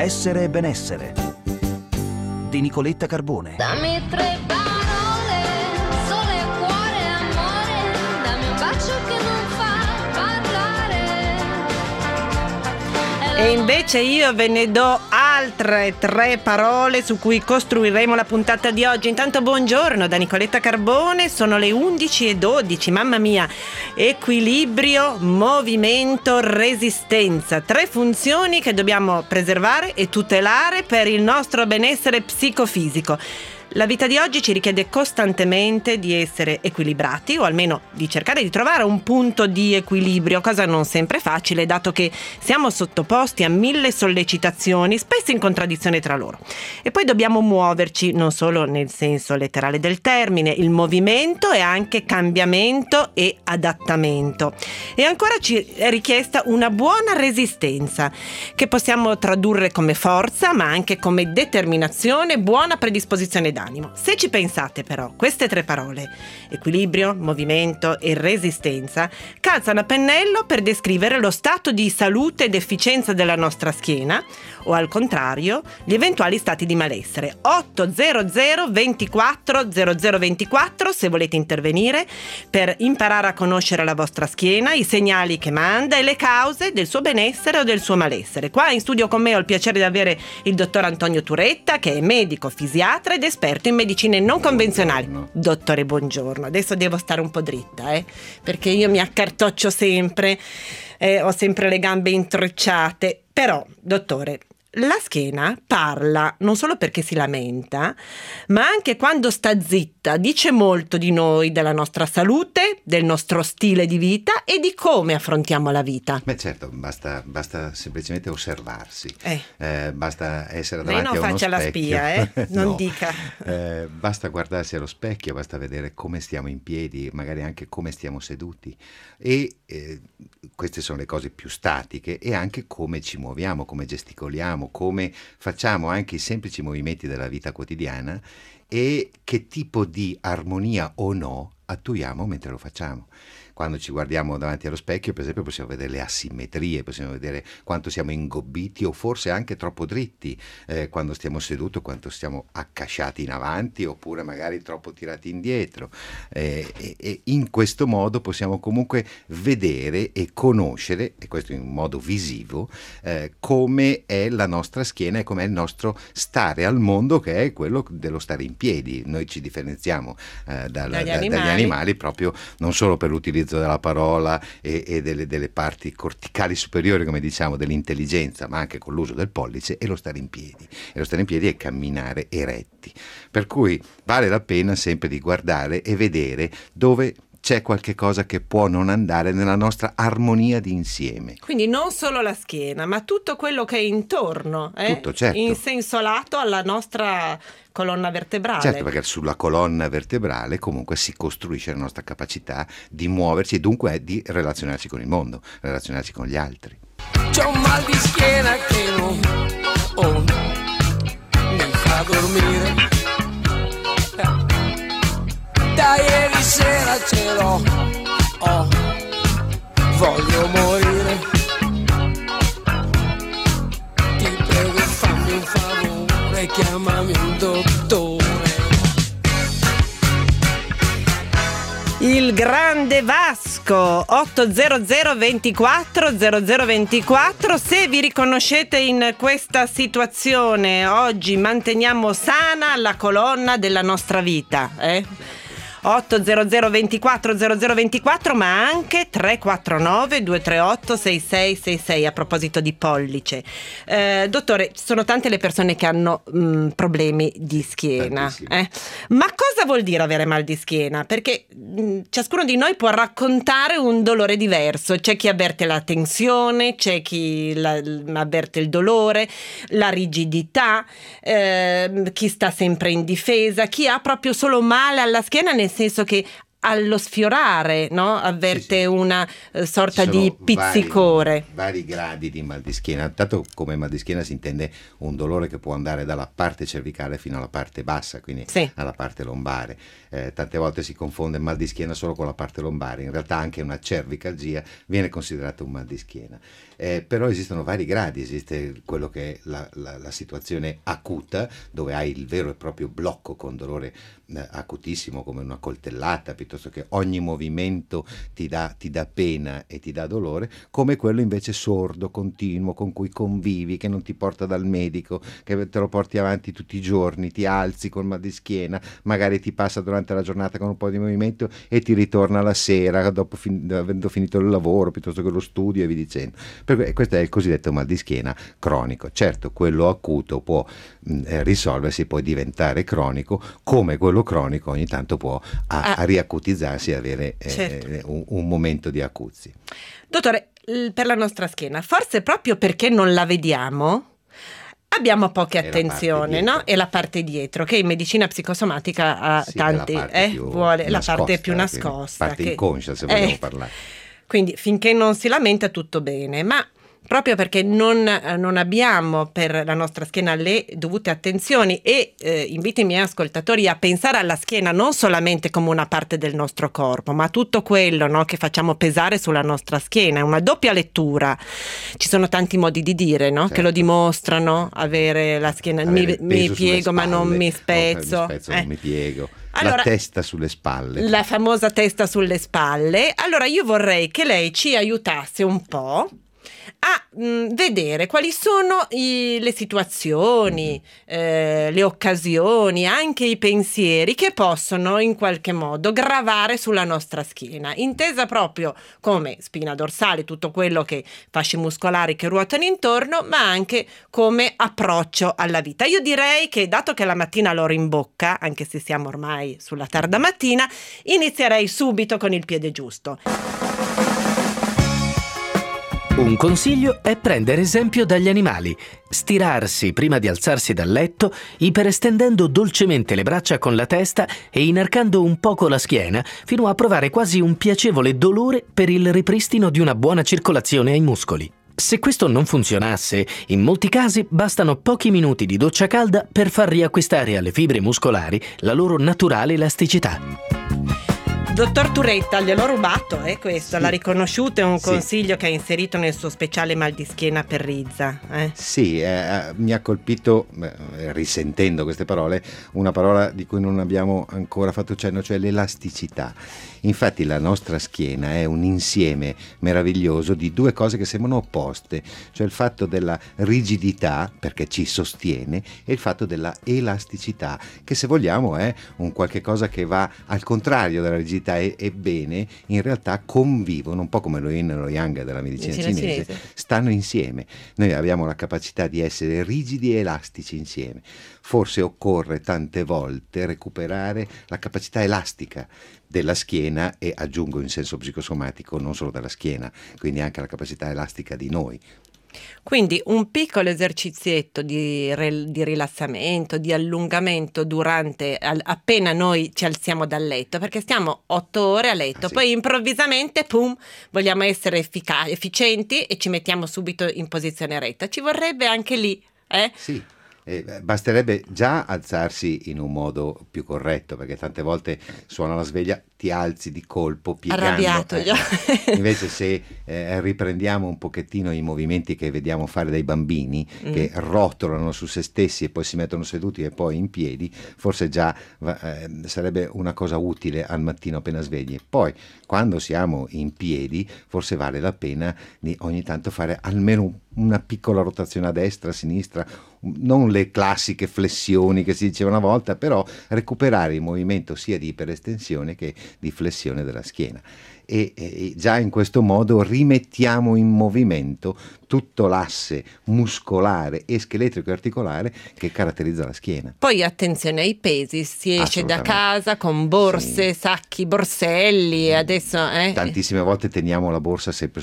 Essere e benessere di Nicoletta Carbone. Dammi tre parole, sole, cuore, amore, dammi un bacio che non fa parlare. E invece io ve ne do altre 3 parole su cui costruiremo la puntata di oggi. Intanto buongiorno da Nicoletta Carbone, sono le 11:12, mamma mia. Equilibrio, movimento, resistenza, 3 funzioni che dobbiamo preservare e tutelare per il nostro benessere psicofisico. La vita di oggi ci richiede costantemente di essere equilibrati, o almeno di cercare di trovare un punto di equilibrio, cosa non sempre facile, dato che siamo sottoposti a 1000 sollecitazioni, spesso in contraddizione tra loro. E poi dobbiamo muoverci, non solo nel senso letterale del termine, il movimento è anche cambiamento e adattamento. E ancora ci è richiesta una buona resistenza, che possiamo tradurre come forza, ma anche come determinazione, buona predisposizione d'animo. Se ci pensate però, queste 3 parole, equilibrio, movimento e resistenza, calzano a pennello per descrivere lo stato di salute ed efficienza della nostra schiena, o al contrario, gli eventuali stati di malessere. 800 24 0024 se volete intervenire per imparare a conoscere la vostra schiena, i segnali che manda e le cause del suo benessere o del suo malessere. Qua in studio con me ho il piacere di avere il dottor Antonio Turetta, che è medico, fisiatra ed esperto in medicine non convenzionali. Dottore, buongiorno. Adesso devo stare un po' dritta, perché io mi accartoccio sempre, ho sempre le gambe intrecciate. Però, dottore, la schiena parla non solo perché si lamenta, ma anche quando sta zitta, dice molto di noi, della nostra salute, del nostro stile di vita e di come affrontiamo la vita. Beh, certo, basta semplicemente osservarsi, basta essere Lei davanti a non uno faccia la specchio. spia, non No. dica. Basta guardarsi allo specchio, basta vedere come stiamo in piedi, magari anche come stiamo seduti, e queste sono le cose più statiche, e anche come ci muoviamo, come gesticoliamo, come facciamo anche i semplici movimenti della vita quotidiana e che tipo di armonia o no attuiamo mentre lo facciamo. Quando ci guardiamo davanti allo specchio, per esempio, possiamo vedere le asimmetrie, possiamo vedere quanto siamo ingobbiti o forse anche troppo dritti, quando stiamo seduti, quanto stiamo accasciati in avanti oppure magari troppo tirati indietro. E in questo modo possiamo comunque vedere e conoscere, e questo in modo visivo, come è la nostra schiena e come è il nostro stare al mondo, che è quello dello stare in piedi. Noi ci differenziamo dagli animali proprio non solo per l'utilizzo della parola e delle parti corticali superiori, come diciamo, dell'intelligenza, ma anche con l'uso del pollice e lo stare in piedi. E lo stare in piedi è camminare eretti. Per cui vale la pena sempre di guardare e vedere dove c'è qualche cosa che può non andare nella nostra armonia di insieme. Quindi non solo la schiena, ma tutto quello che è intorno, Tutto, certo. in senso lato alla nostra colonna vertebrale. Certo, perché sulla colonna vertebrale comunque si costruisce la nostra capacità di muoverci e dunque di relazionarci con il mondo, relazionarci con gli altri. C'ho un mal di schiena che non mi fa dormire. Da ieri sera ce l'ho, voglio morire. Ti prego, fammi un favore, chiamami un dottore. Il grande Vasco, 800 24 0024. Se vi riconoscete in questa situazione, oggi manteniamo sana la colonna della nostra vita, 800 24 0024, ma anche 349 238 6666 a proposito di pollice. Dottore, sono tante le persone che hanno problemi di schiena, ma cosa vuol dire avere mal di schiena? Perché ciascuno di noi può raccontare un dolore diverso. C'è chi avverte la tensione, c'è chi avverte il dolore, la rigidità, chi sta sempre in difesa, chi ha proprio solo male alla schiena, nel senso che allo sfiorare, no? Avverte una sorta di pizzicore. Vari gradi di mal di schiena. Tanto come mal di schiena si intende un dolore che può andare dalla parte cervicale fino alla parte bassa, quindi alla parte lombare. tante volte si confonde mal di schiena solo con la parte lombare, in realtà anche una cervicalgia viene considerata un mal di schiena. Però esistono vari gradi, esiste quello che è la situazione acuta, dove hai il vero e proprio blocco con dolore acutissimo come una coltellata, piuttosto che ogni movimento ti dà pena e ti dà dolore, come quello invece sordo, continuo, con cui convivi, che non ti porta dal medico, che te lo porti avanti tutti i giorni, ti alzi col mal di schiena, magari ti passa durante la giornata con un po' di movimento e ti ritorna la sera dopo avendo finito il lavoro piuttosto che lo studio e via dicendo. Questo è il cosiddetto mal di schiena cronico. Certo, quello acuto può risolversi, può diventare cronico, come quello cronico ogni tanto può a riacutizzarsi e avere un momento di acuzzi. Dottore, per la nostra schiena, forse proprio perché non la vediamo, abbiamo poche attenzione, no? E la parte dietro, che in medicina psicosomatica ha tanti, vuole la parte più nascosta. Parte inconscia, se vogliamo parlare. Quindi finché non si lamenta tutto bene, ma proprio perché non abbiamo per la nostra schiena le dovute attenzioni e invito i miei ascoltatori a pensare alla schiena non solamente come una parte del nostro corpo, ma tutto quello, no, che facciamo pesare sulla nostra schiena. È una doppia lettura. Ci sono tanti modi di dire, no? Certo. Che lo dimostrano, avere la schiena, mi piego ma non mi spezzo. Non mi piego. Allora, la testa sulle spalle. La famosa testa sulle spalle. Allora io vorrei che lei ci aiutasse un po' a vedere quali sono le situazioni, le occasioni, anche i pensieri che possono in qualche modo gravare sulla nostra schiena, intesa proprio come spina dorsale, tutto quello che fasci muscolari che ruotano intorno, ma anche come approccio alla vita. Io direi che, dato che la mattina l'ho in bocca, anche se siamo ormai sulla tarda mattina, inizierei subito con il piede giusto. Un consiglio è prendere esempio dagli animali, stirarsi prima di alzarsi dal letto, iperestendendo dolcemente le braccia con la testa e inarcando un poco la schiena fino a provare quasi un piacevole dolore per il ripristino di una buona circolazione ai muscoli. Se questo non funzionasse, in molti casi bastano pochi minuti di doccia calda per far riacquistare alle fibre muscolari la loro naturale elasticità. Dottor Turetta, gliel'ho rubato, questo, sì. L'ha riconosciuto, è un consiglio che ha inserito nel suo speciale mal di schiena per Rizza. Sì, mi ha colpito, risentendo queste parole, una parola di cui non abbiamo ancora fatto cenno, cioè l'elasticità. Infatti la nostra schiena è un insieme meraviglioso di due cose che sembrano opposte, cioè il fatto della rigidità, perché ci sostiene, e il fatto della elasticità, che se vogliamo è un qualche cosa che va al contrario della rigidità. Ebbene, in realtà convivono, un po' come lo yin e lo yang della medicina cinese, stanno insieme. Noi abbiamo la capacità di essere rigidi e elastici insieme. Forse occorre tante volte recuperare la capacità elastica della schiena e, aggiungo in senso psicosomatico, non solo della schiena, quindi anche la capacità elastica di noi. Quindi un piccolo esercizietto di rilassamento, di allungamento durante appena noi ci alziamo dal letto, perché stiamo 8 ore a letto, poi improvvisamente vogliamo essere efficienti e ci mettiamo subito in posizione retta. Ci vorrebbe anche lì, Sì. Basterebbe già alzarsi in un modo più corretto, perché tante volte suona la sveglia, ti alzi di colpo piegando. Arrabbiato già. Invece se riprendiamo un pochettino i movimenti che vediamo fare dai bambini, che rotolano su se stessi e poi si mettono seduti e poi in piedi, forse già sarebbe una cosa utile al mattino appena svegli. Poi quando siamo in piedi forse vale la pena di ogni tanto fare almeno una piccola rotazione a destra, a sinistra, non le classiche flessioni che si diceva una volta, però recuperare il movimento sia di iperestensione che di flessione della schiena. E già in questo modo rimettiamo in movimento tutto l'asse muscolare e scheletrico e articolare che caratterizza la schiena. Poi attenzione ai pesi, si esce da casa con borse, sacchi, borselli, adesso tantissime volte teniamo la borsa sempre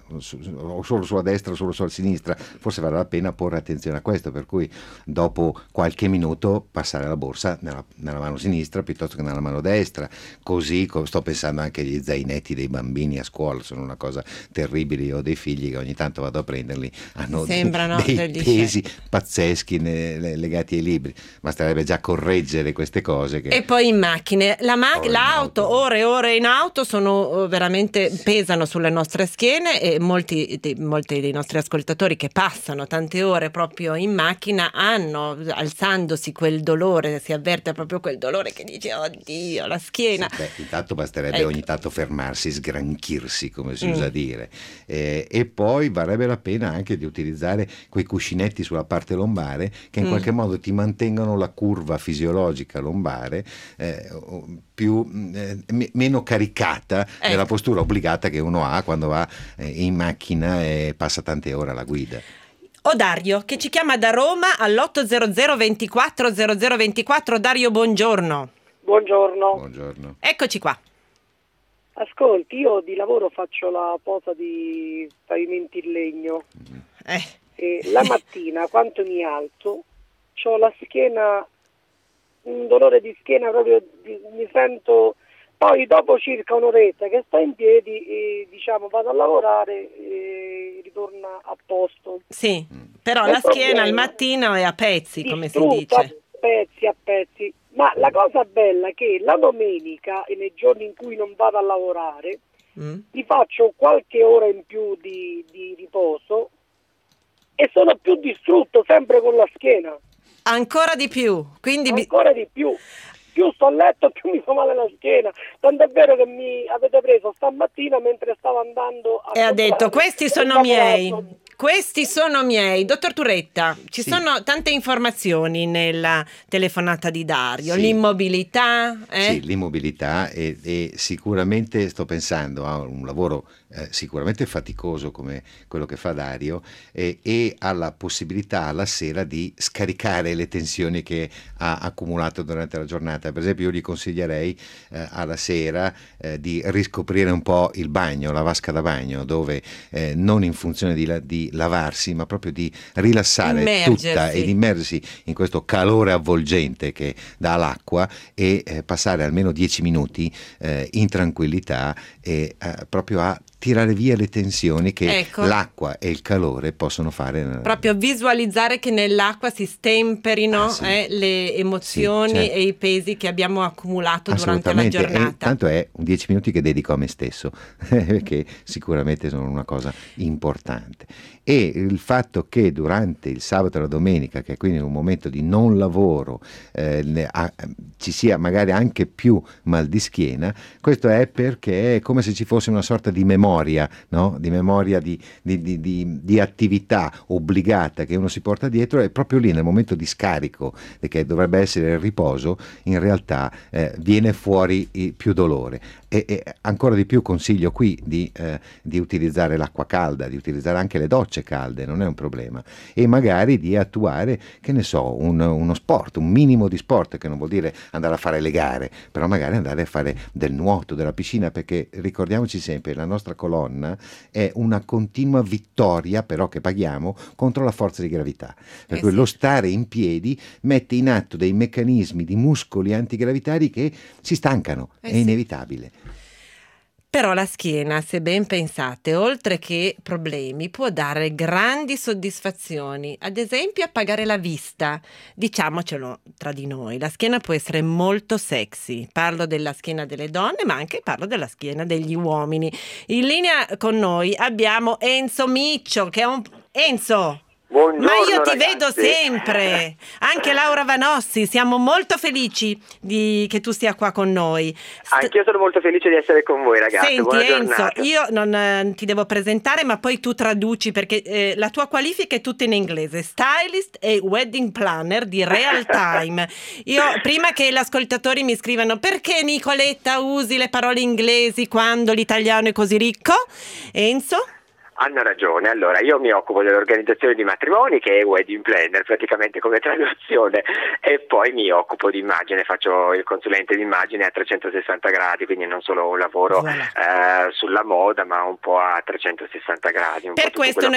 solo sulla destra o solo sulla sinistra, forse vale la pena porre attenzione a questo, per cui dopo qualche minuto passare la borsa nella mano sinistra piuttosto che nella mano destra, così sto pensando anche agli zainetti dei dei bambini a scuola sono una cosa terribile. Io ho dei figli che ogni tanto vado a prenderli, hanno Sembrano dei degli pesi pazzeschi legati ai libri. Basterebbe già correggere queste cose E poi in macchine, l'auto, auto. ore e ore in auto sono veramente, pesano sulle nostre schiene, e molti dei nostri ascoltatori che passano tante ore proprio in macchina hanno, alzandosi, quel dolore, si avverte proprio quel dolore che dice oddio, la schiena. Sì, intanto basterebbe Ecco. ogni tanto fermarsi, sgranchirsi, come si usa dire, e poi varrebbe la pena anche di utilizzare quei cuscinetti sulla parte lombare che in qualche modo ti mantengono la curva fisiologica lombare meno caricata della postura obbligata che uno ha quando va in macchina e passa tante ore alla guida. Dario, che ci chiama da Roma all'800 24 0024. Dario, buongiorno. Buongiorno. Eccoci qua. Ascolti, io di lavoro faccio la posa di pavimenti in legno e la mattina quando mi alzo c'ho la schiena, un dolore di schiena proprio, mi sento, poi dopo circa un'oretta che sto in piedi diciamo vado a lavorare e ritorna a posto. Sì, però Il la schiena problema, al mattino è a pezzi, come si distrutta, dice. a pezzi. Ma la cosa bella è che la domenica e nei giorni in cui non vado a lavorare mi faccio qualche ora in più di riposo e sono più distrutto, sempre con la schiena. Ancora di più, quindi Ancora di più. Più sto a letto, più mi fa male la schiena. Tant'è vero che mi avete preso stamattina mentre stavo andando a... E ha detto, questi sono miei. Dottor Turetta, ci sono tante informazioni nella telefonata di Dario. Sì. L'immobilità. Sì, l'immobilità e sicuramente sto pensando a un lavoro sicuramente faticoso come quello che fa Dario e alla possibilità alla sera di scaricare le tensioni che ha accumulato durante la giornata. Per esempio io gli consiglierei alla sera di riscoprire un po' il bagno, la vasca da bagno, dove non in funzione di lavarsi ma proprio di rilassare tutta ed immergersi in questo calore avvolgente che dà l'acqua e passare almeno 10 minuti in tranquillità e proprio a tirare via le tensioni che l'acqua e il calore possono fare. Proprio visualizzare che nell'acqua si stemperino le emozioni e i pesi che abbiamo accumulato durante la giornata. Tanto è 10 minuti che dedico a me stesso, che sicuramente sono una cosa importante. E il fatto che durante il sabato e la domenica, che è quindi un momento di non lavoro, ci sia magari anche più mal di schiena, questo è perché è come se ci fosse una sorta di memoria, no? Di memoria di attività obbligata che uno si porta dietro, e proprio lì nel momento di scarico, che dovrebbe essere il riposo, in realtà viene fuori più dolore. E ancora di più consiglio qui di utilizzare l'acqua calda, di utilizzare anche le docce calde, non è un problema, e magari di attuare, che ne so, uno sport, un minimo di sport, che non vuol dire andare a fare le gare, però magari andare a fare del nuoto, della piscina, perché ricordiamoci sempre, la nostra colonna è una continua vittoria, però che paghiamo, contro la forza di gravità, per cui lo stare in piedi mette in atto dei meccanismi di muscoli antigravitari che si stancano, è inevitabile. Però la schiena, se ben pensate, oltre che problemi, può dare grandi soddisfazioni, ad esempio appagare la vista. Diciamocelo tra di noi, la schiena può essere molto sexy. Parlo della schiena delle donne, ma anche parlo della schiena degli uomini. In linea con noi abbiamo Enzo Miccio, che è un... Enzo! Buongiorno, ma io ti ragazzi. vedo sempre, anche Laura Vanossi, siamo molto felici che tu sia qua con noi. Anch'io sono molto felice di essere con voi, ragazzi. Senti Buona Enzo, giornata. io non ti devo presentare, ma poi tu traduci, perché la tua qualifica è tutta in inglese, stylist e wedding planner di Real Time. Io, prima che gli ascoltatori mi scrivano perché Nicoletta usi le parole inglesi quando l'italiano è così ricco, Enzo? Hanno ragione. Allora, io mi occupo dell'organizzazione di matrimoni, che è wedding planner praticamente come traduzione, e poi mi occupo di immagine, faccio il consulente di immagine a 360 gradi, quindi non solo un lavoro sulla moda, ma un po' a 360 gradi. Per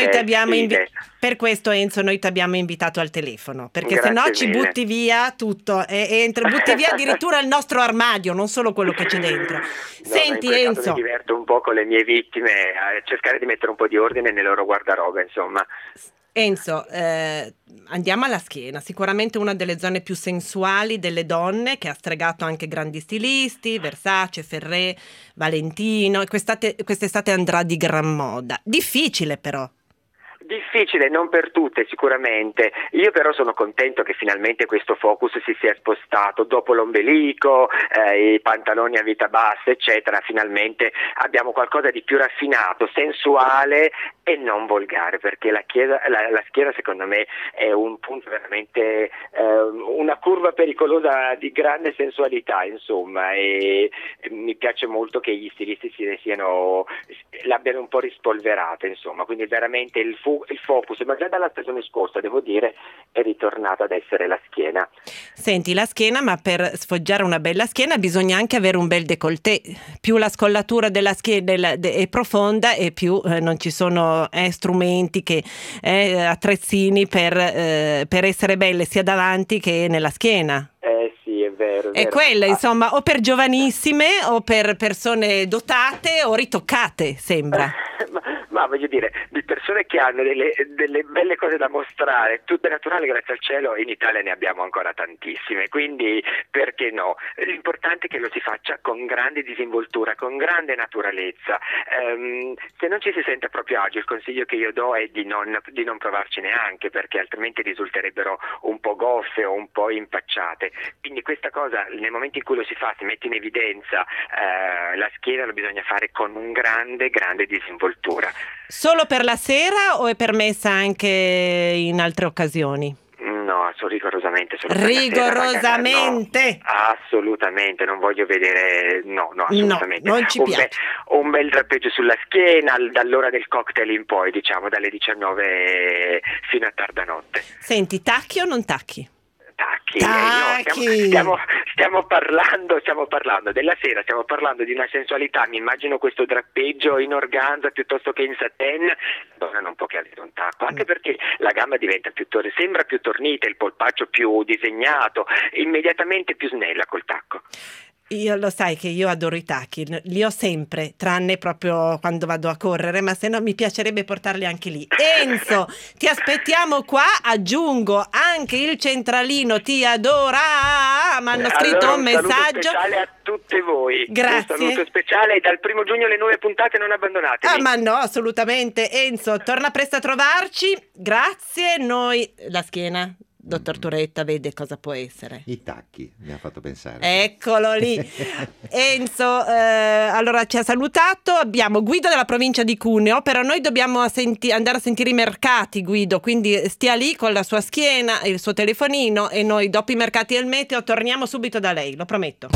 questo, Enzo, noi ti abbiamo invitato al telefono, perché se no ci butti via tutto, butti via addirittura il nostro armadio, non solo quello che c'è dentro. Senti, Enzo, mi diverto un po' con le mie vittime a cercare di mettere un po' di ordine nel loro guardaroba, insomma. Enzo, andiamo alla schiena, sicuramente una delle zone più sensuali delle donne, che ha stregato anche grandi stilisti, Versace, Ferré, Valentino, e quest'estate andrà di gran moda. Difficile però. Difficile, non per tutte sicuramente. Io però sono contento che finalmente questo focus si sia spostato dopo l'ombelico, i pantaloni a vita bassa, eccetera. Finalmente abbiamo qualcosa di più raffinato, sensuale e non volgare, perché la schiena secondo me è un punto veramente, una curva pericolosa di grande sensualità, insomma, e mi piace molto che gli stilisti l'abbiano un po' rispolverata, insomma, quindi veramente il focus, ma già dalla stagione scorsa, devo dire, è ritornato ad essere la schiena. Senti, la schiena, ma per sfoggiare una bella schiena bisogna anche avere un bel décolleté. Più la scollatura della schiena è profonda e più non ci sono strumenti attrezzini per essere belle sia davanti che nella schiena. Sì, è vero. È quella, insomma, o per giovanissime o per persone dotate o ritoccate, sembra. Ma voglio dire, di persone che hanno delle belle cose da mostrare, tutte naturali, grazie al cielo, in Italia ne abbiamo ancora tantissime, quindi perché no? L'importante è che lo si faccia con grande disinvoltura, con grande naturalezza. Se non ci si sente proprio agio, il consiglio che io do è di non provarci neanche, perché altrimenti risulterebbero un po' goffe o un po' impacciate. Quindi questa cosa, nel momento in cui lo si fa, si mette in evidenza la schiena, lo bisogna fare con un grande disinvoltura. Solo per la sera o è permessa anche in altre occasioni? No, rigorosamente. Rigorosamente? No, assolutamente, non voglio vedere, no, assolutamente. No, non ci piace. Un bel drappeggio sulla schiena, dall'ora del cocktail in poi, diciamo, dalle 19 fino a tarda notte. Senti, tacchi o non tacchi? Tacchi. No, stiamo parlando della sera, stiamo parlando di una sensualità. Mi immagino questo drappeggio in organza piuttosto che in satin. La donna non può che avere un tacco, anche perché la gamba diventa sembra più tornita, il polpaccio più disegnato, immediatamente più snella col tacco. Io lo sai che io adoro i tacchi, li ho sempre, tranne proprio quando vado a correre, ma se no mi piacerebbe portarli anche lì. Enzo, ti aspettiamo qua, aggiungo anche il centralino ti adora, mi hanno scritto un messaggio. Un saluto speciale a tutte voi. Grazie. Un saluto speciale e dal 1 giugno le nuove puntate non abbandonatemi. Ma no, assolutamente. Enzo, torna presto a trovarci, grazie, noi la schiena. Dottor Turetta vede cosa può essere. I tacchi, mi ha fatto pensare. Eccolo lì. Enzo, allora ci ha salutato, abbiamo Guido della provincia di Cuneo, però noi dobbiamo andare a sentire i mercati, Guido, quindi stia lì con la sua schiena, il suo telefonino e noi dopo i mercati e il meteo torniamo subito da lei, lo prometto.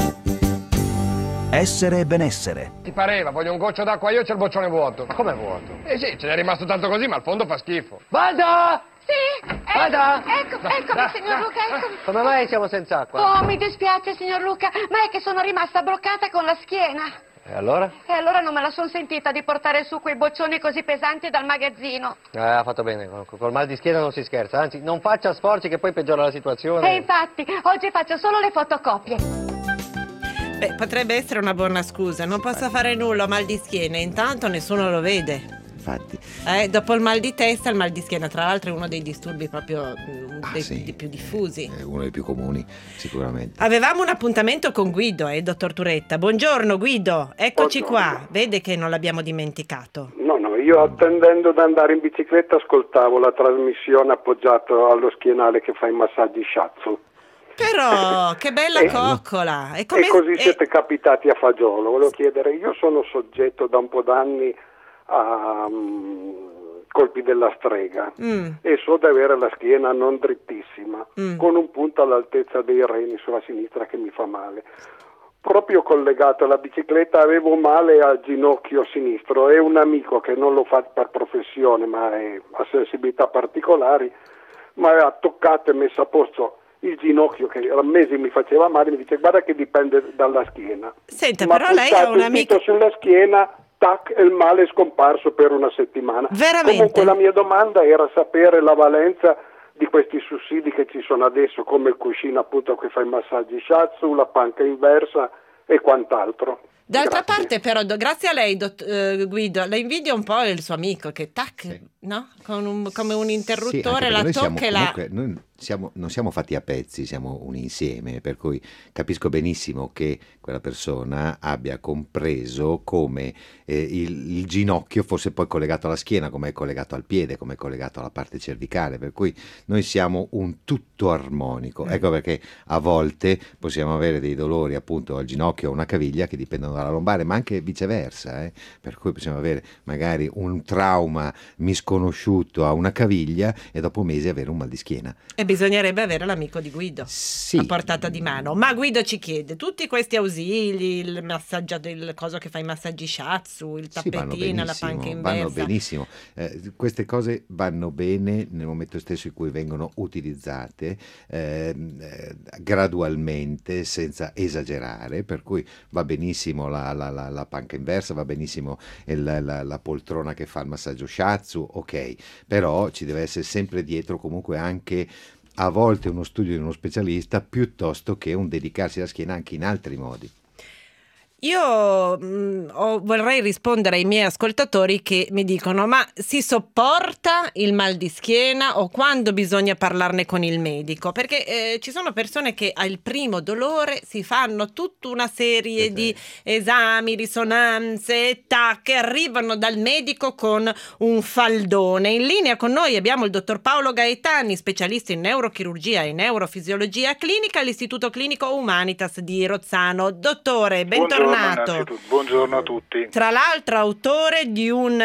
Essere e benessere. Ti pareva, voglio un goccio d'acqua io, c'è il boccione vuoto. Ma com'è vuoto? Sì, ce n'è rimasto tanto così, ma al fondo fa schifo. Vada! Sì, Vada! Eccomi, signor Luca, eccomi. Come mai siamo senza acqua? Oh, mi dispiace, signor Luca, ma è che sono rimasta bloccata con la schiena. E allora? E allora non me la sono sentita di portare su quei boccioni così pesanti dal magazzino. Ha fatto bene, col mal di schiena non si scherza, anzi, non faccia sforzi che poi peggiora la situazione. E infatti, oggi faccio solo le fotocopie. Beh, potrebbe essere una buona scusa, non posso fare nulla, ho mal di schiena, intanto nessuno lo vede. Infatti. Dopo il mal di testa, il mal di schiena, tra l'altro è uno dei disturbi proprio dei più diffusi. È uno dei più comuni, sicuramente. Avevamo un appuntamento con Guido, dottor Turetta. Buongiorno Guido, eccoci Buongiorno. qua. Vede che non l'abbiamo dimenticato. No, io attendendo ad andare in bicicletta ascoltavo la trasmissione appoggiato allo schienale che fa i massaggi shiatsu. Però, che bella coccola. E così siete capitati a fagiolo. Volevo chiedere, io sono soggetto da un po' d'anni a colpi della strega e so di avere la schiena non drittissima, con un punto all'altezza dei reni sulla sinistra che mi fa male. proprio collegato alla bicicletta, avevo male al ginocchio sinistro e un amico che non lo fa per professione ma ha sensibilità particolari mi aveva toccato e messo a posto il ginocchio che a mesi mi faceva male, mi dice guarda che dipende dalla schiena. Senta, però lei ha un amico sulla schiena, tac, e il male è scomparso per una settimana. Veramente? Comunque la mia domanda era sapere la valenza di questi sussidi che ci sono adesso, come il cuscino appunto che fa i massaggi shiatsu, la panca inversa e quant'altro. D'altra Grazie. parte però, grazie a lei Guido, la invidia un po' il suo amico che tac, Sì. no? Come un interruttore Sì, la noi tocca e la... comunque, non siamo fatti a pezzi, siamo un insieme, per cui capisco benissimo che quella persona abbia compreso come il ginocchio fosse poi collegato alla schiena, come è collegato al piede, come è collegato alla parte cervicale, per cui noi siamo un tutto armonico. Ecco perché a volte possiamo avere dei dolori appunto al ginocchio o una caviglia che dipendono dalla lombare, ma anche viceversa, per cui possiamo avere magari un trauma misconosciuto a una caviglia e dopo mesi avere un mal di schiena. E bisognerebbe avere l'amico di Guido a portata di mano. Ma Guido ci chiede, tutti questi ausili, il massaggio, il coso che fa i massaggi shiatsu, il tappetino, la panca inversa. Vanno benissimo. Queste cose vanno bene nel momento stesso in cui vengono utilizzate gradualmente, senza esagerare, per cui va benissimo la panca inversa, va benissimo la poltrona che fa il massaggio shiatsu, ok, però ci deve essere sempre dietro comunque anche a volte uno studio di uno specialista piuttosto che un dedicarsi alla schiena anche in altri modi. Io vorrei rispondere ai miei ascoltatori che mi dicono: ma si sopporta il mal di schiena o quando bisogna parlarne con il medico? Perché ci sono persone che al primo dolore si fanno tutta una serie di esami, risonanze, che arrivano dal medico con un faldone. In linea con noi abbiamo il dottor Paolo Gaetani, specialista in neurochirurgia e neurofisiologia clinica all'Istituto Clinico Humanitas di Rozzano. Dottore, bentornato. Buongiorno a tutti. Tra l'altro autore di un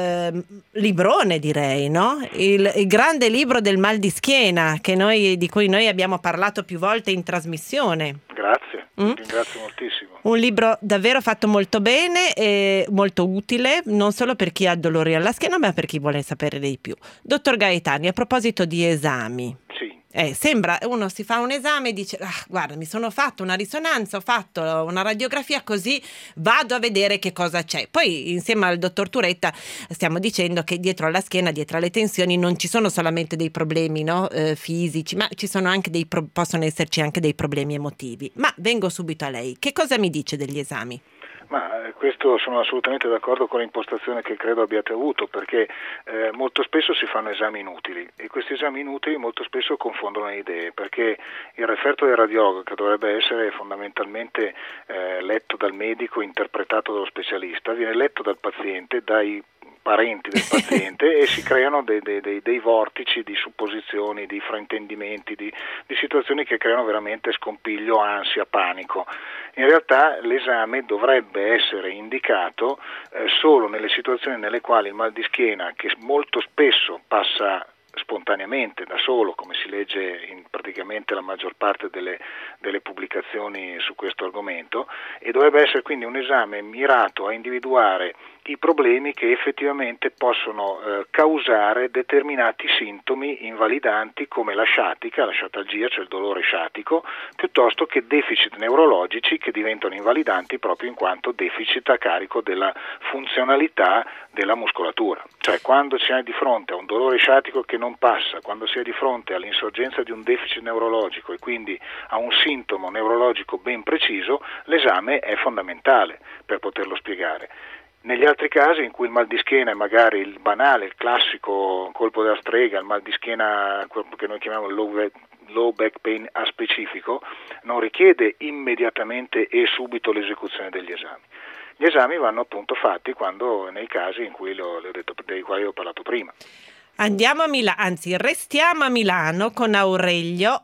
librone, direi, no? Il grande libro del mal di schiena di cui noi abbiamo parlato più volte in trasmissione. Grazie, ringrazio moltissimo. Un libro davvero fatto molto bene e molto utile, non solo per chi ha dolori alla schiena, ma per chi vuole sapere di più. Dottor Gaetani, a proposito di esami. Sì. Sembra, uno si fa un esame e dice: guarda, mi sono fatto una risonanza, ho fatto una radiografia, così vado a vedere che cosa c'è. Poi insieme al dottor Turetta stiamo dicendo che dietro alla schiena, dietro alle tensioni non ci sono solamente dei problemi fisici, ma ci sono anche possono esserci anche dei problemi emotivi. Ma vengo subito a lei, che cosa mi dice degli esami? Ma questo sono assolutamente d'accordo con l'impostazione che credo abbiate avuto, perché molto spesso si fanno esami inutili e questi esami inutili molto spesso confondono le idee, perché il referto del radiologo, che dovrebbe essere fondamentalmente letto dal medico, interpretato dallo specialista, viene letto dal paziente, dai parenti del paziente e si creano dei vortici di supposizioni, di fraintendimenti, di situazioni che creano veramente scompiglio, ansia, panico. In realtà l'esame dovrebbe essere indicato solo nelle situazioni nelle quali il mal di schiena, che molto spesso passa spontaneamente, da solo, come si legge in praticamente la maggior parte delle pubblicazioni su questo argomento, e dovrebbe essere quindi un esame mirato a individuare i problemi che effettivamente possono causare determinati sintomi invalidanti come la sciatica, la sciatalgia, cioè il dolore sciatico, piuttosto che deficit neurologici che diventano invalidanti proprio in quanto deficit a carico della funzionalità della muscolatura. Cioè quando si è di fronte a un dolore sciatico che non passa, quando si è di fronte all'insorgenza di un deficit neurologico e quindi a un sintomo neurologico ben preciso, l'esame è fondamentale per poterlo spiegare. Negli altri casi in cui il mal di schiena è magari il banale, il classico colpo della strega, il mal di schiena che noi chiamiamo low back pain aspecifico, non richiede immediatamente e subito l'esecuzione degli esami. Gli esami vanno appunto fatti quando nei casi in cui dei quali ho parlato prima. Andiamo a Milano, anzi restiamo a Milano con Aurelio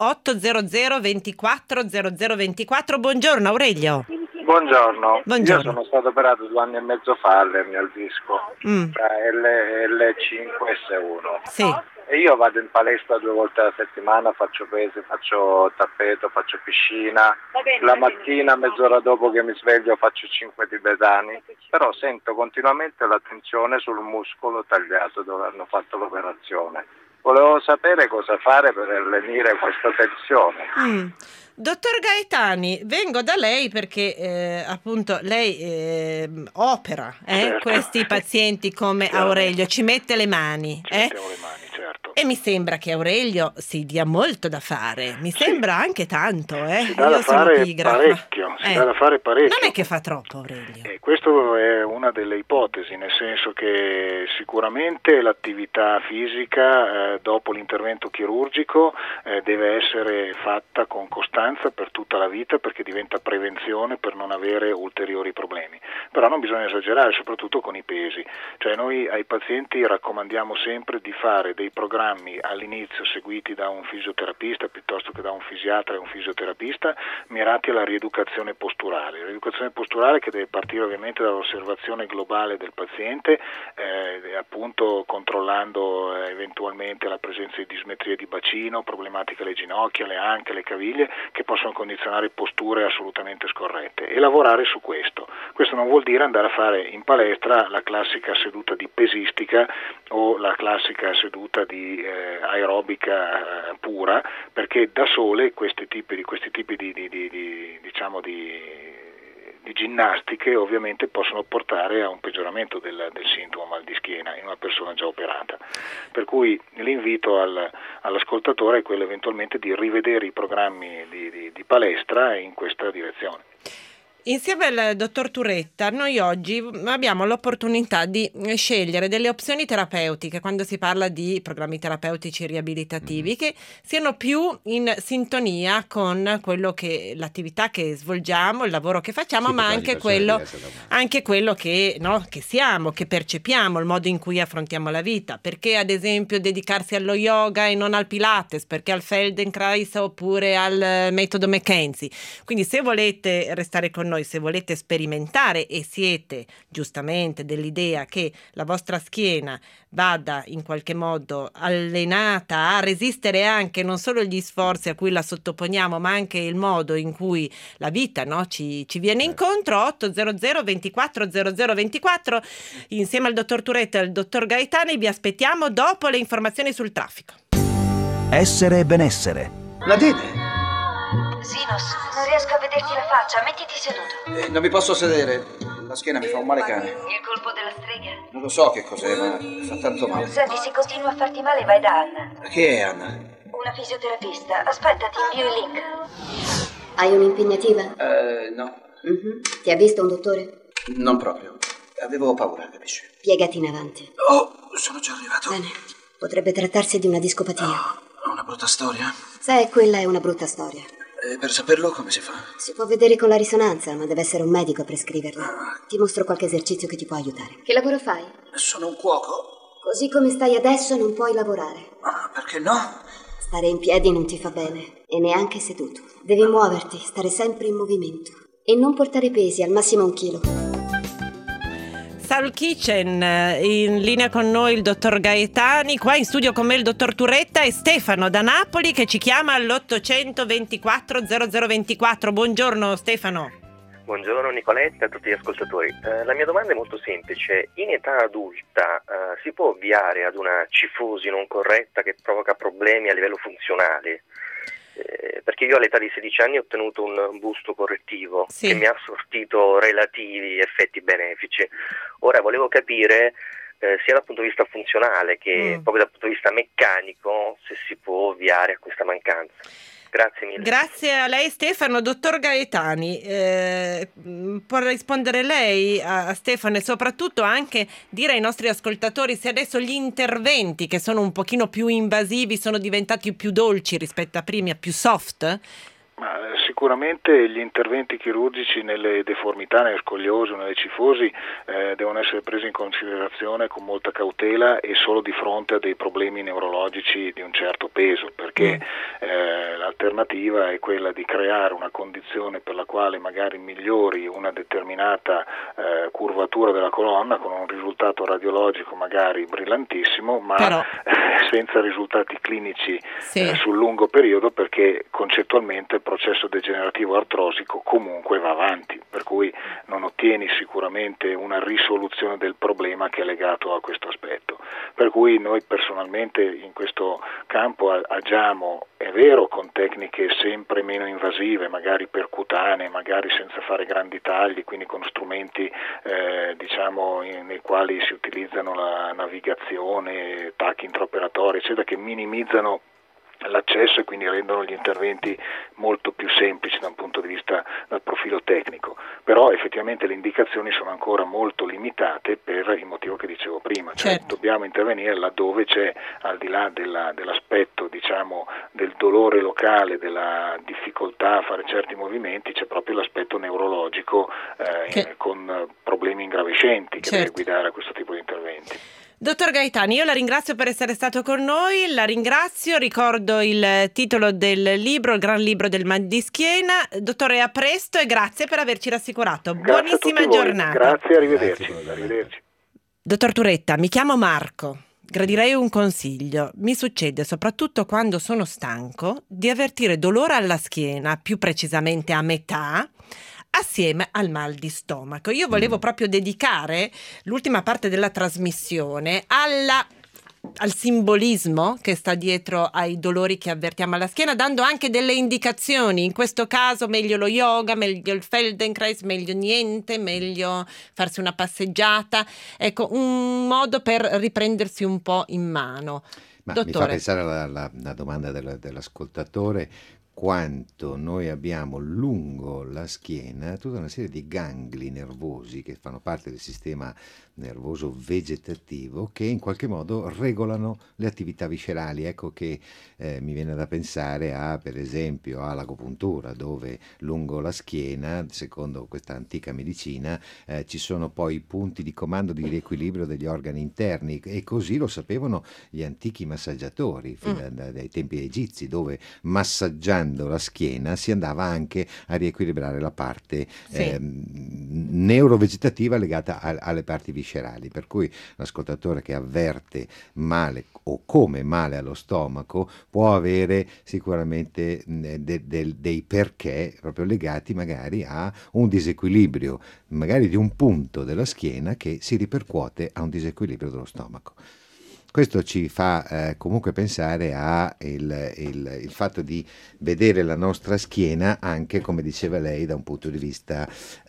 800 24 0024. Buongiorno Aurelio. Buongiorno. Buongiorno. Io sono stato operato 2 anni e mezzo fa all'ernia al disco, tra L5 e S1. Sì. E io vado in palestra 2 volte alla settimana, faccio pesi, faccio tappeto, faccio piscina. La mattina, mezz'ora dopo che mi sveglio, faccio 5 tibetani. Però sento continuamente la tensione sul muscolo tagliato dove hanno fatto l'operazione. Volevo sapere cosa fare per lenire questa tensione. Dottor Gaetani, vengo da lei perché appunto lei opera questi pazienti come Aurelio, ci mette le mani. Mettiamo le mani, certo. E mi sembra che Aurelio si dia molto da fare, mi sembra anche tanto. Si dà da fare parecchio, Non è che fa troppo Aurelio. Questo è una delle ipotesi, nel senso che sicuramente l'attività fisica dopo l'intervento chirurgico deve essere fatta con costanza per tutta la vita, perché diventa prevenzione per non avere ulteriori problemi. Però non bisogna esagerare, soprattutto con i pesi. Cioè noi ai pazienti raccomandiamo sempre di fare dei programmi all'inizio seguiti da un fisioterapista piuttosto che da un fisiatra e un fisioterapista mirati alla rieducazione posturale. Rieducazione posturale che deve partire ovviamente dall'osservazione globale del paziente, appunto controllando eventualmente la presenza di dismetrie di bacino, problematiche alle ginocchia, alle anche, alle caviglie, che possono condizionare posture assolutamente scorrette, e lavorare su questo. Questo non vuol dire andare a fare in palestra la classica seduta di pesistica o la classica seduta di aerobica pura, perché da sole questi tipi di ginnastiche ovviamente possono portare a un peggioramento del sintomo mal di schiena in una persona già operata. Per cui l'invito all'ascoltatore è quello eventualmente di rivedere i programmi di palestra in questa direzione. Insieme al dottor Turetta, noi oggi abbiamo l'opportunità di scegliere delle opzioni terapeutiche quando si parla di programmi terapeutici riabilitativi che siano più in sintonia con quello che l'attività che svolgiamo, il lavoro che facciamo, ma anche quello che siamo, che percepiamo, il modo in cui affrontiamo la vita. Perché ad esempio dedicarsi allo yoga e non al Pilates, perché al Feldenkrais oppure al metodo McKenzie. Quindi se volete restare con noi, se volete sperimentare e siete giustamente dell'idea che la vostra schiena vada in qualche modo allenata a resistere anche non solo gli sforzi a cui la sottoponiamo, ma anche il modo in cui la vita ci viene incontro, 800 24 00 24, insieme al dottor Turetta e al dottor Gaetani vi aspettiamo dopo le informazioni sul traffico. Essere e benessere. La vede? Sinos, non riesco a vederti la faccia, mettiti seduto. Non mi posso sedere, la schiena mi fa un male cane. Il colpo della strega? Non lo so che cos'è, ma fa tanto male. Senti, se continua a farti male vai da Anna. Chi è Anna? Una fisioterapista. Aspetta, ti invio il link. Hai un'impegnativa? No. Ti ha visto un dottore? Non proprio. Avevo paura, capisci? Piegati in avanti. Oh, sono già arrivato. Bene. Potrebbe trattarsi di una discopatia. Oh, una brutta storia? Sai, quella è una brutta storia. E per saperlo come si fa? Si può vedere con la risonanza, ma deve essere un medico a prescriverla. Ti mostro qualche esercizio che ti può aiutare. Che lavoro fai? Sono un cuoco. Così come stai adesso non puoi lavorare. Perché no? Stare in piedi non ti fa bene, e neanche seduto. Devi muoverti, stare sempre in movimento. E non portare pesi, al massimo 1 chilo. Soul Kitchen, in linea con noi il dottor Gaetani, qua in studio con me il dottor Turetta e Stefano da Napoli che ci chiama all'800 24 00 24. Buongiorno Stefano. Buongiorno Nicoletta e a tutti gli ascoltatori. La mia domanda è molto semplice. In età adulta si può ovviare ad una cifosi non corretta che provoca problemi a livello funzionale? Perché io all'età di 16 anni ho ottenuto un busto correttivo che mi ha sortito relativi effetti benefici. Ora volevo capire sia dal punto di vista funzionale che proprio dal punto di vista meccanico se si può ovviare a questa mancanza. Grazie mille. Grazie a lei Stefano. Dottor Gaetani, può rispondere lei a Stefano e soprattutto anche dire ai nostri ascoltatori se adesso gli interventi che sono un pochino più invasivi sono diventati più dolci rispetto a prima, più soft? Ma Sicuramente gli interventi chirurgici nelle deformità, nelle scoliose o nelle cifosi devono essere presi in considerazione con molta cautela e solo di fronte a dei problemi neurologici di un certo peso, perché l'alternativa è quella di creare una condizione per la quale magari migliori una determinata curvatura della colonna con un risultato radiologico magari brillantissimo, ma senza risultati clinici sul lungo periodo, perché concettualmente il processo degenerativo artrosico comunque va avanti, per cui non ottieni sicuramente una risoluzione del problema che è legato a questo aspetto. Per cui noi personalmente in questo campo agiamo, è vero, con tecniche sempre meno invasive, magari percutanee, magari senza fare grandi tagli, quindi con strumenti nei quali si utilizzano la navigazione, tacchi intraoperatori, eccetera, che minimizzano l'accesso e quindi rendono gli interventi molto più semplici da un punto di vista dal profilo tecnico, però effettivamente le indicazioni sono ancora molto limitate per il motivo che dicevo prima, cioè dobbiamo intervenire laddove c'è, al di là dell'aspetto del dolore locale, della difficoltà a fare certi movimenti, c'è proprio l'aspetto neurologico con problemi ingravescenti che deve guidare a questo tipo di interventi. Dottor Gaetani, io la ringrazio per essere stato con noi, ricordo il titolo del libro, il gran libro del mal di schiena. Dottore, a presto e grazie per averci rassicurato. Buonissima giornata. Grazie, arrivederci. Dottor Turetta, mi chiamo Marco, gradirei un consiglio. Mi succede, soprattutto quando sono stanco, di avvertire dolore alla schiena, più precisamente a metà, assieme al mal di stomaco. Io volevo proprio dedicare l'ultima parte della trasmissione al simbolismo che sta dietro ai dolori che avvertiamo alla schiena, dando anche delle indicazioni. In questo caso meglio lo yoga, meglio il Feldenkrais, meglio niente, meglio farsi una passeggiata. Ecco, un modo per riprendersi un po' in mano. Ma Dottore, mi fa pensare alla domanda dell'ascoltatore. Quanto noi abbiamo lungo la schiena tutta una serie di gangli nervosi che fanno parte del sistema nervoso vegetativo che in qualche modo regolano le attività viscerali. Ecco che mi viene da pensare per esempio all'agopuntura, dove lungo la schiena, secondo questa antica medicina, ci sono poi i punti di comando di riequilibrio degli organi interni, e così lo sapevano gli antichi massaggiatori fin dai tempi egizi, dove massaggiando la schiena si andava anche a riequilibrare la parte neurovegetativa legata alle parti viscerali. Per cui l'ascoltatore che avverte male o come male allo stomaco può avere sicuramente dei perché proprio legati magari a un disequilibrio magari di un punto della schiena che si ripercuote a un disequilibrio dello stomaco. Questo ci fa comunque pensare il fatto di vedere la nostra schiena anche, come diceva lei, da un punto di vista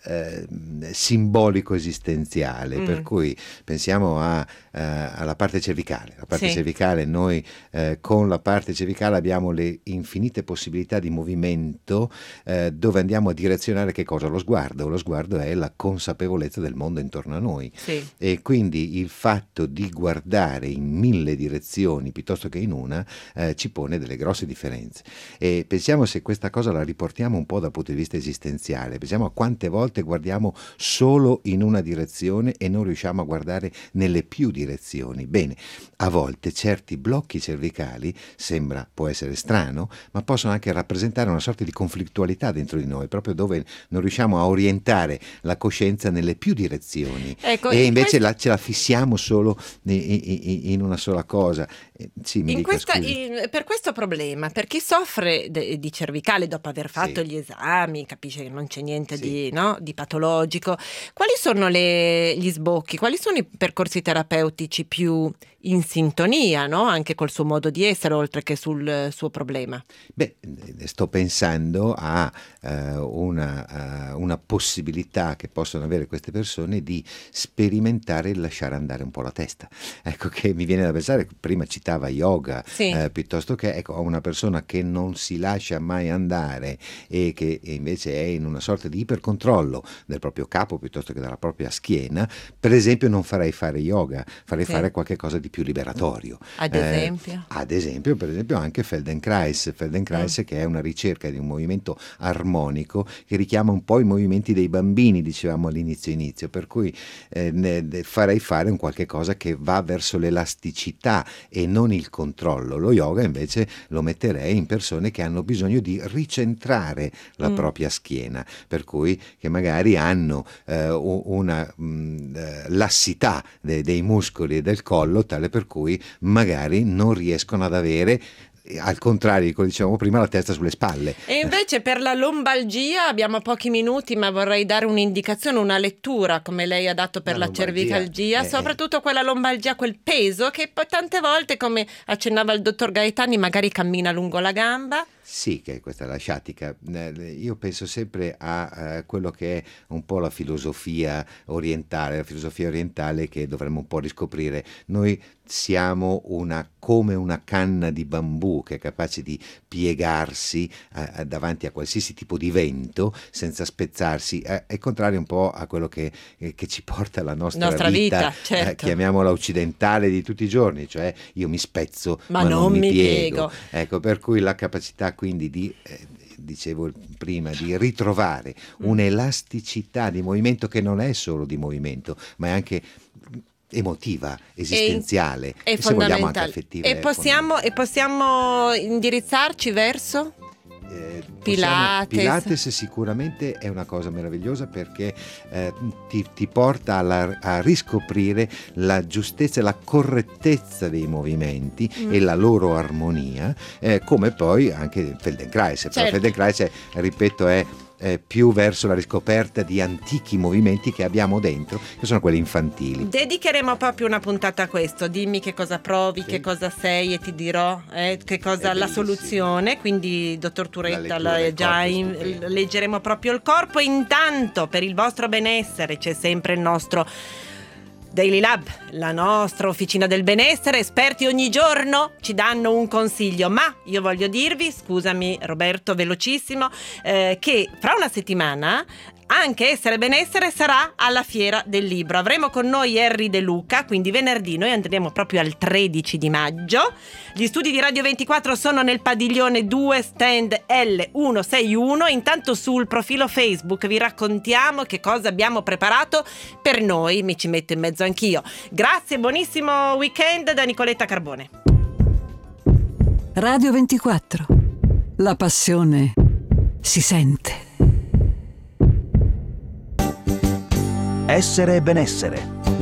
simbolico esistenziale, per cui pensiamo alla parte cervicale. La parte cervicale, noi con la parte cervicale abbiamo le infinite possibilità di movimento dove andiamo a direzionare che cosa? Lo sguardo è la consapevolezza del mondo intorno a noi, e quindi il fatto di guardare in 1000 direzioni piuttosto che in una ci pone delle grosse differenze. E pensiamo, se questa cosa la riportiamo un po' dal punto di vista esistenziale, pensiamo a quante volte guardiamo solo in una direzione e non riusciamo a guardare nelle più direzioni. Bene, a volte certi blocchi cervicali, può essere strano, ma possono anche rappresentare una sorta di conflittualità dentro di noi, proprio dove non riusciamo a orientare la coscienza nelle più direzioni, e invece ce la fissiamo solo in una sola cosa. Per questo problema, per chi soffre di cervicale dopo aver fatto gli esami, capisce che non c'è niente di patologico, quali sono gli sbocchi, quali sono i percorsi terapeutici più in sintonia, no? Anche col suo modo di essere, oltre che sul suo problema? Sto pensando a una possibilità che possono avere queste persone di sperimentare il lasciare andare un po' la testa. Ecco che mi viene da pensare, prima citava yoga, Sì. piuttosto che ecco, a una persona che non si lascia mai andare e che invece è in una sorta di ipercontrollo del proprio capo piuttosto che della propria schiena, per esempio non farei fare yoga, farei Sì. fare qualche cosa di più liberatorio. Ad esempio? Ad esempio, per esempio anche Feldenkrais, che è una ricerca di un movimento armonico che richiama un po' i movimenti dei bambini, dicevamo all'inizio, per cui farei fare un qualche cosa che va verso l'elasticità e non il controllo. Lo yoga invece lo metterei in persone che hanno bisogno di ricentrare la propria schiena, per cui che magari hanno una lassità dei muscoli e del collo, tale per cui magari non riescono ad avere, al contrario di quello che dicevamo prima, la testa sulle spalle. E invece per la lombalgia abbiamo pochi minuti, ma vorrei dare un'indicazione, una lettura come lei ha dato per la cervicalgia, soprattutto quella lombalgia, quel peso che poi tante volte, come accennava il dottor Gaetani, magari cammina lungo la gamba. Sì, che questa è la sciatica. Io penso sempre a quello che è un po' la filosofia orientale che dovremmo un po' riscoprire. Noi siamo come una canna di bambù che è capace di piegarsi davanti a qualsiasi tipo di vento senza spezzarsi, è contrario un po' a quello che ci porta la nostra vita, certo. Chiamiamola occidentale di tutti i giorni, cioè io mi spezzo ma non mi piego. Ecco, per cui la capacità quindi di dicevo prima, di ritrovare un'elasticità di movimento che non è solo di movimento, ma è anche emotiva, esistenziale e se vogliamo anche fondamentale. affettiva. E possiamo indirizzarci verso Pilates sicuramente è una cosa meravigliosa perché ti porta a riscoprire la giustezza e la correttezza dei movimenti e la loro armonia, come poi anche Feldenkrais. Certo. Però Feldenkrais, ripeto, è più verso la riscoperta di antichi movimenti che abbiamo dentro, che sono quelli infantili. Dedicheremo proprio una puntata a questo. Dimmi che cosa provi, che cosa sei e ti dirò che cosa la soluzione. Quindi dottor Turetta leggeremo proprio il corpo. Intanto per il vostro benessere c'è sempre il nostro Daily Lab, la nostra officina del benessere. Esperti ogni giorno ci danno un consiglio, ma io voglio dirvi, scusami Roberto, velocissimo, che fra una settimana anche Essere Benessere sarà alla Fiera del Libro. Avremo con noi Henry De Luca, quindi venerdì noi andremo proprio al 13 di maggio. Gli studi di Radio 24 sono nel padiglione 2, stand L161. Intanto sul profilo Facebook vi raccontiamo che cosa abbiamo preparato per noi, mi ci metto in mezzo anch'io. Grazie, buonissimo weekend da Nicoletta Carbone. Radio 24. La passione si sente. Essere Benessere,